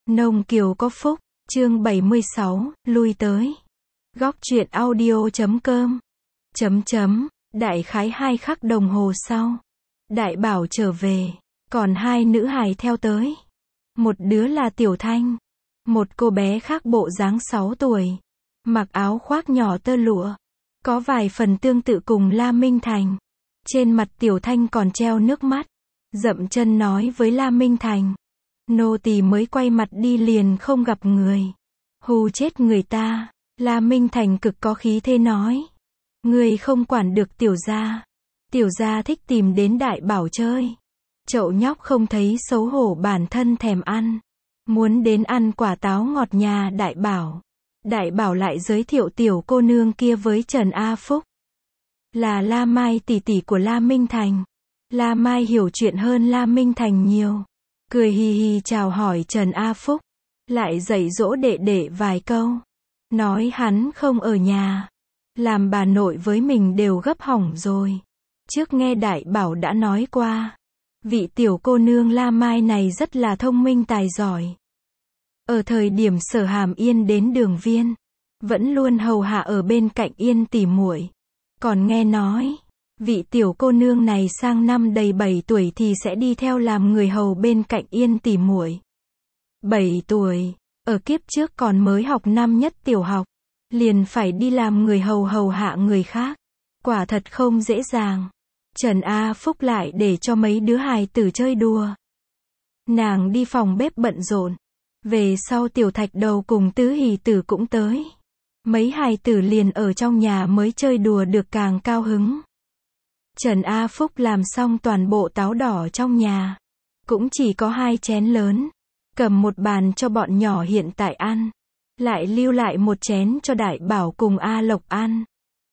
Nông Kiều có phúc, chương 76, lui tới. Góc truyện audio.com. Đại khái 2 khắc đồng hồ sau, Đại Bảo trở về, còn 2 nữ hài theo tới. Một đứa là Tiểu Thanh, một cô bé khác bộ dáng 6 tuổi, mặc áo khoác nhỏ tơ lụa, có vài phần tương tự cùng La Minh Thành. Trên mặt Tiểu Thanh còn treo nước mắt, dậm chân nói với La Minh Thành: nô tỳ mới quay mặt đi liền không gặp người. Hù chết người ta. La Minh Thành cực có khí thế nói: người không quản được tiểu gia. Tiểu gia thích tìm đến Đại Bảo chơi. Chậu nhóc không thấy xấu hổ bản thân thèm ăn. Muốn đến ăn quả táo ngọt nhà Đại Bảo. Đại Bảo lại giới thiệu tiểu cô nương kia với Trần A Phúc. Là La Mai tỷ tỷ của La Minh Thành. La Mai hiểu chuyện hơn La Minh Thành nhiều. Cười hì hì chào hỏi Trần A Phúc. Lại dạy dỗ đệ đệ vài câu. Nói hắn không ở nhà. Làm bà nội với mình đều gấp hỏng rồi. Trước nghe Đại Bảo đã nói qua. Vị tiểu cô nương La Mai này rất là thông minh tài giỏi. Ở thời điểm Sở Hàm Yên đến Đường Viên, vẫn luôn hầu hạ ở bên cạnh Yên tỉ muội. Còn nghe nói, vị tiểu cô nương này sang năm đầy 7 tuổi thì sẽ đi theo làm người hầu bên cạnh Yên tỉ muội. 7 tuổi, ở kiếp trước còn mới học năm nhất tiểu học, liền phải đi làm người hầu hầu hạ người khác. Quả thật không dễ dàng. Trần A Phúc lại để cho mấy đứa hài tử chơi đùa. Nàng đi phòng bếp bận rộn. Về sau Tiểu Thạch Đầu cùng Tứ Hỷ Tử cũng tới. Mấy hài tử liền ở trong nhà mới chơi đùa được càng cao hứng. Trần A Phúc làm xong toàn bộ táo đỏ trong nhà. Cũng chỉ có 2 chén lớn. Cầm một bàn cho bọn nhỏ hiện tại ăn. Lại lưu lại một chén cho Đại Bảo cùng A Lộc ăn.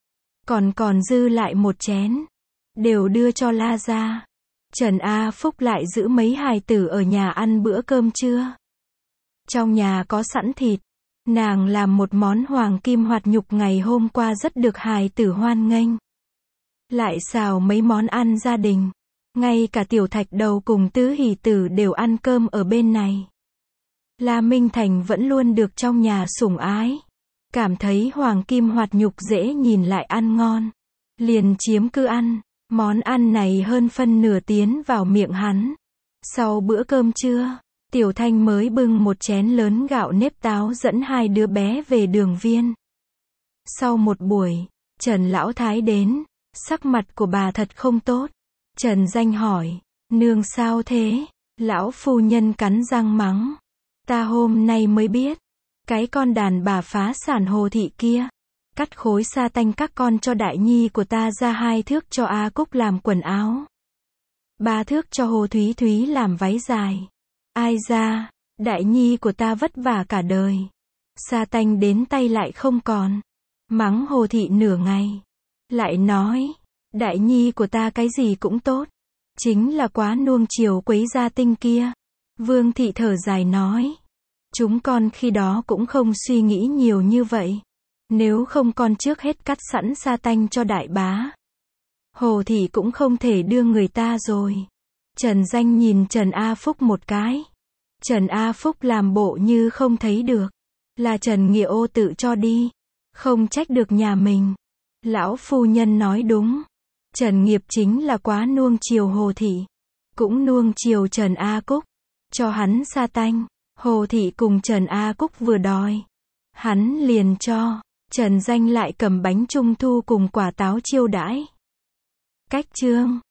Còn dư lại một chén. Đều đưa cho La gia. Trần A Phúc lại giữ mấy hài tử ở nhà ăn bữa cơm trưa. Trong nhà có sẵn thịt. Nàng làm một món hoàng kim hoạt nhục ngày hôm qua rất được hài tử hoan nghênh. Lại xào mấy món ăn gia đình. Ngay cả Tiểu Thạch Đầu cùng Tứ Hỷ Tử đều ăn cơm ở bên này. La Minh Thành vẫn luôn được trong nhà sủng ái. Cảm thấy hoàng kim hoạt nhục dễ nhìn lại ăn ngon. Liền chiếm cứ ăn. Món ăn này hơn phân nửa tiến vào miệng hắn. Sau bữa cơm trưa, Tiểu Thanh mới bưng một chén lớn gạo nếp táo dẫn 2 đứa bé về Đường Viên. Sau một buổi, Trần Lão Thái đến. Sắc mặt của bà thật không tốt. Trần Danh hỏi: nương sao thế? Lão phu nhân cắn răng mắng: ta hôm nay mới biết. Cái con đàn bà phá sản Hồ Thị kia. Cắt khối sa tanh các con cho đại nhi của ta ra 2 thước cho A Cúc làm quần áo. 3 thước cho Hồ Thúy Thúy làm váy dài. Ai ra, đại nhi của ta vất vả cả đời. Sa tanh đến tay lại không còn. Mắng Hồ Thị nửa ngày. Lại nói, đại nhi của ta cái gì cũng tốt. Chính là quá nuông chiều quấy gia tinh kia. Vương Thị thở dài nói. Chúng con khi đó cũng không suy nghĩ nhiều như vậy. Nếu không con trước hết cắt sẵn sa tanh cho đại bá. Hồ Thị cũng không thể đưa người ta rồi. Trần Danh nhìn Trần A Phúc một cái. Trần A Phúc làm bộ như không thấy được. Là Trần Nghĩa Ô tự cho đi. Không trách được nhà mình. Lão phu nhân nói đúng. Trần Nghiệp chính là quá nuông chiều Hồ Thị. Cũng nuông chiều Trần A Cúc. Cho hắn sa tanh. Hồ Thị cùng Trần A Cúc vừa đòi. Hắn liền cho. Trần Danh lại cầm bánh trung thu cùng quả táo chiêu đãi. Cách chương